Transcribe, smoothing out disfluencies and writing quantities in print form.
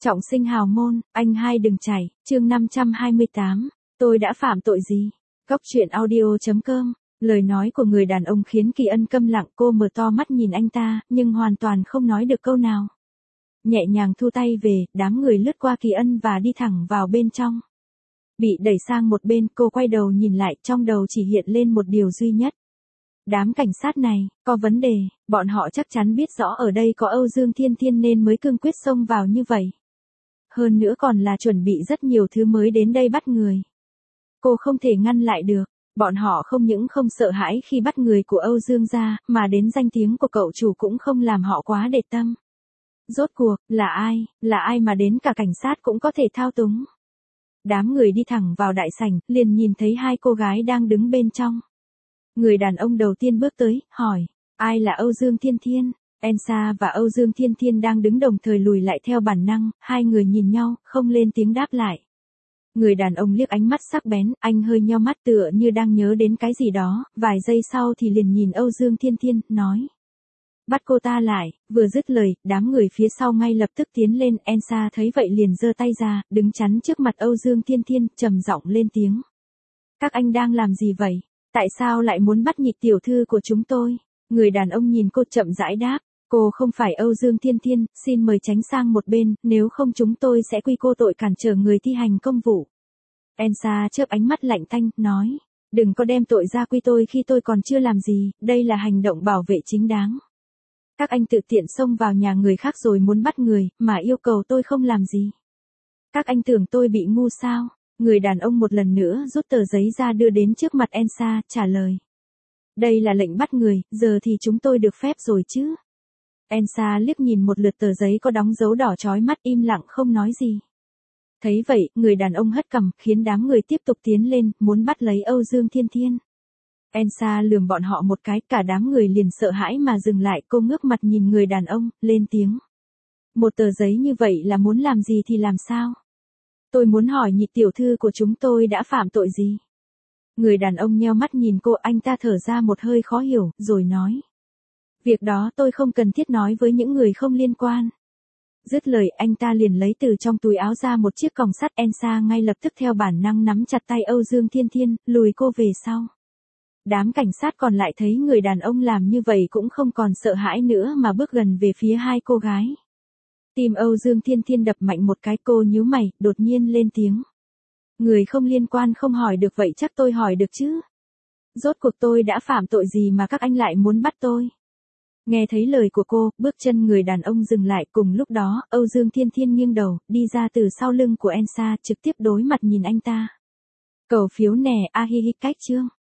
Trọng sinh hào môn, anh hai đừng chảy, chương 528, tôi đã phạm tội gì? Góc truyện audio.com. Lời nói của người đàn ông khiến Kỳ Ân câm lặng, cô mở to mắt nhìn anh ta, nhưng hoàn toàn không nói được câu nào. Nhẹ nhàng thu tay về, đám người lướt qua Kỳ Ân và đi thẳng vào bên trong. Bị đẩy sang một bên, cô quay đầu nhìn lại, trong đầu chỉ hiện lên một điều duy nhất. Đám cảnh sát này, có vấn đề, bọn họ chắc chắn biết rõ ở đây có Âu Dương Thiên Thiên nên mới cương quyết xông vào như vậy. Hơn nữa còn là chuẩn bị rất nhiều thứ mới đến đây bắt người. Cô không thể ngăn lại được, bọn họ không những không sợ hãi khi bắt người của Âu Dương gia, mà đến danh tiếng của cậu chủ cũng không làm họ quá để tâm. Rốt cuộc, là ai mà đến cả cảnh sát cũng có thể thao túng. Đám người đi thẳng vào đại sảnh, liền nhìn thấy hai cô gái đang đứng bên trong. Người đàn ông đầu tiên bước tới, hỏi, ai là Âu Dương Thiên Thiên? Elsa và Âu Dương Thiên Thiên đang đứng đồng thời lùi lại theo bản năng, hai người nhìn nhau, không lên tiếng đáp lại. Người đàn ông liếc ánh mắt sắc bén, anh hơi nheo mắt tựa như đang nhớ đến cái gì đó, vài giây sau thì liền nhìn Âu Dương Thiên Thiên, nói. Bắt cô ta lại, vừa dứt lời, đám người phía sau ngay lập tức tiến lên, Elsa thấy vậy liền giơ tay ra, đứng chắn trước mặt Âu Dương Thiên Thiên, trầm giọng lên tiếng. Các anh đang làm gì vậy? Tại sao lại muốn bắt nhịp tiểu thư của chúng tôi? Người đàn ông nhìn cô chậm rãi đáp, cô không phải Âu Dương Thiên Thiên, xin mời tránh sang một bên, nếu không chúng tôi sẽ quy cô tội cản trở người thi hành công vụ. Elsa chớp ánh mắt lạnh tanh, nói, đừng có đem tội ra quy tôi khi tôi còn chưa làm gì, đây là hành động bảo vệ chính đáng. Các anh tự tiện xông vào nhà người khác rồi muốn bắt người, mà yêu cầu tôi không làm gì. Các anh tưởng tôi bị ngu sao? Người đàn ông một lần nữa rút tờ giấy ra đưa đến trước mặt Elsa, trả lời. Đây là lệnh bắt người, giờ thì chúng tôi được phép rồi chứ? Elsa liếc nhìn một lượt tờ giấy có đóng dấu đỏ chói mắt, im lặng không nói gì. Thấy vậy, người đàn ông hất cằm, khiến đám người tiếp tục tiến lên, muốn bắt lấy Âu Dương Thiên Thiên. Elsa lườm bọn họ một cái, cả đám người liền sợ hãi mà dừng lại, cô ngước mặt nhìn người đàn ông, lên tiếng. Một tờ giấy như vậy là muốn làm gì thì làm sao? Tôi muốn hỏi nhị tiểu thư của chúng tôi đã phạm tội gì? Người đàn ông nheo mắt nhìn cô, anh ta thở ra một hơi khó hiểu, rồi nói. Việc đó tôi không cần thiết nói với những người không liên quan. Dứt lời, anh ta liền lấy từ trong túi áo ra một chiếc còng sắt, Elsa ngay lập tức theo bản năng nắm chặt tay Âu Dương Thiên Thiên, lùi cô về sau. Đám cảnh sát còn lại thấy người đàn ông làm như vậy cũng không còn sợ hãi nữa mà bước gần về phía hai cô gái. Tim Âu Dương Thiên Thiên đập mạnh một cái, cô nhíu mày, đột nhiên lên tiếng. Người không liên quan không hỏi được vậy chắc tôi hỏi được chứ? Rốt cuộc tôi đã phạm tội gì mà các anh lại muốn bắt tôi? Nghe thấy lời của cô, bước chân người đàn ông dừng lại, cùng lúc đó, Âu Dương Thiên Thiên nghiêng đầu, đi ra từ sau lưng của Elsa, trực tiếp đối mặt nhìn anh ta. Cầu phiếu nè, a hi hi, cách chương.